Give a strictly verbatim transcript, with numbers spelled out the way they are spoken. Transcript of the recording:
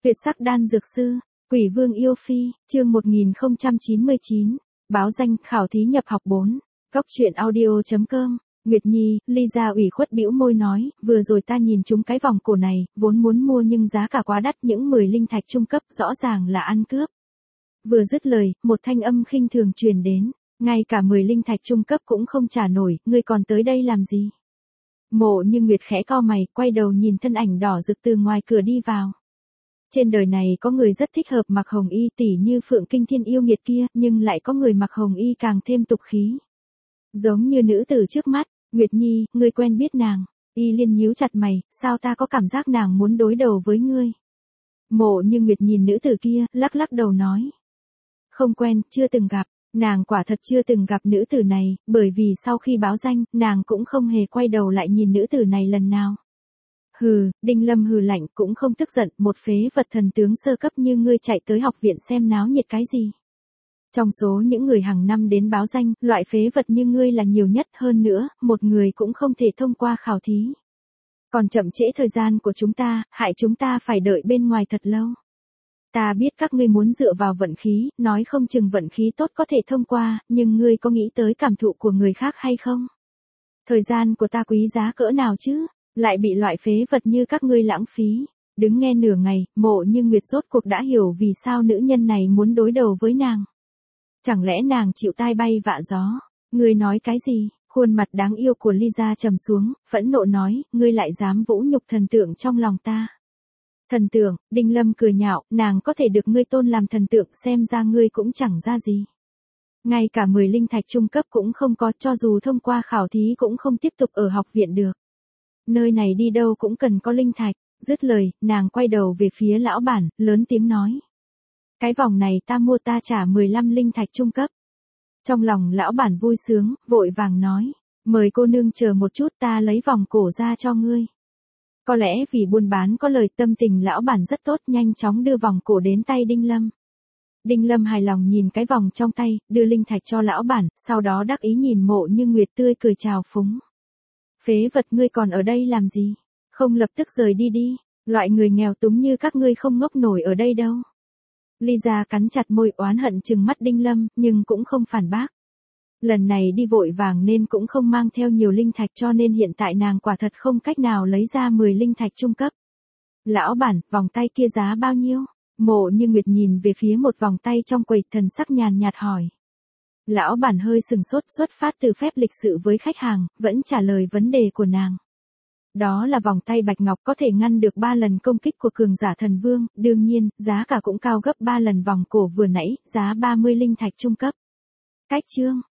Tuyệt sắc đan dược sư, Quỷ Vương yêu phi, chương một nghìn không trăm chín mươi chín, báo danh, khảo thí nhập học bốn, góc truyện audio chấm com. Nguyệt Nhi, Lisa ủy khuất bĩu môi nói, vừa rồi ta nhìn chúng cái vòng cổ này, vốn muốn mua nhưng giá cả quá đắt, những mười linh thạch trung cấp, rõ ràng là ăn cướp. Vừa dứt lời, một thanh âm khinh thường truyền đến, ngay cả mười linh thạch trung cấp cũng không trả nổi, ngươi còn tới đây làm gì? Mộ Như Nguyệt khẽ cau mày, quay đầu nhìn thân ảnh đỏ rực từ ngoài cửa đi vào. Trên đời này có người rất thích hợp mặc hồng y tỉ như Phượng Kinh Thiên yêu nghiệt kia, nhưng lại có người mặc hồng y càng thêm tục khí. Giống như nữ tử trước mắt, Nguyệt Nhi, ngươi quen biết nàng. Y Liên nhíu chặt mày, sao ta có cảm giác nàng muốn đối đầu với ngươi? Mộ Như Nguyệt nhìn nữ tử kia, lắc lắc đầu nói. Không quen, chưa từng gặp. Nàng quả thật chưa từng gặp nữ tử này, bởi vì sau khi báo danh, nàng cũng không hề quay đầu lại nhìn nữ tử này lần nào. Hừ, Đinh Lâm hừ lạnh, cũng không tức giận, một phế vật thần tướng sơ cấp như ngươi chạy tới học viện xem náo nhiệt cái gì. Trong số những người hàng năm đến báo danh, loại phế vật như ngươi là nhiều nhất, hơn nữa, một người cũng không thể thông qua khảo thí. Còn chậm trễ thời gian của chúng ta, hại chúng ta phải đợi bên ngoài thật lâu. Ta biết các ngươi muốn dựa vào vận khí, nói không chừng vận khí tốt có thể thông qua, nhưng ngươi có nghĩ tới cảm thụ của người khác hay không? Thời gian của ta quý giá cỡ nào chứ, lại bị loại phế vật như các ngươi lãng phí. Đứng nghe nửa ngày, Mộ Như Nguyệt rốt cuộc đã hiểu vì sao nữ nhân này muốn đối đầu với nàng. Chẳng lẽ nàng chịu tai bay vạ gió? Ngươi nói cái gì? Khuôn mặt đáng yêu của Lisa trầm xuống, phẫn nộ nói, ngươi lại dám vũ nhục thần tượng trong lòng ta. Thần tượng, Đinh Lâm cười nhạo, nàng có thể được ngươi tôn làm thần tượng, xem ra ngươi cũng chẳng ra gì. Ngay cả mười linh thạch trung cấp cũng không có, cho dù thông qua khảo thí cũng không tiếp tục ở học viện được. Nơi này đi đâu cũng cần có linh thạch. Dứt lời, nàng quay đầu về phía lão bản, lớn tiếng nói. Cái vòng này ta mua, ta trả mười lăm linh thạch trung cấp. Trong lòng lão bản vui sướng, vội vàng nói, mời cô nương chờ một chút, ta lấy vòng cổ ra cho ngươi. Có lẽ vì buôn bán có lời, tâm tình lão bản rất tốt, nhanh chóng đưa vòng cổ đến tay Đinh Lâm. Đinh Lâm hài lòng nhìn cái vòng trong tay, đưa linh thạch cho lão bản, sau đó đắc ý nhìn Mộ Như Nguyệt tươi cười chào phúng. Phế vật, ngươi còn ở đây làm gì? Không lập tức rời đi đi, loại người nghèo túng như các ngươi không ngốc nổi ở đây đâu. Lisa cắn chặt môi, oán hận trừng mắt Đinh Lâm, nhưng cũng không phản bác. Lần này đi vội vàng nên cũng không mang theo nhiều linh thạch, cho nên hiện tại nàng quả thật không cách nào lấy ra mười linh thạch trung cấp. Lão bản, vòng tay kia giá bao nhiêu? Mộ Như Nguyệt nhìn về phía một vòng tay trong quầy, thần sắc nhàn nhạt hỏi. Lão bản hơi sừng sốt, xuất phát từ phép lịch sự với khách hàng, vẫn trả lời vấn đề của nàng. Đó là vòng tay bạch ngọc, có thể ngăn được ba lần công kích của cường giả thần vương, đương nhiên, giá cả cũng cao gấp ba lần vòng cổ vừa nãy, giá ba mươi linh thạch trung cấp. Cách chương,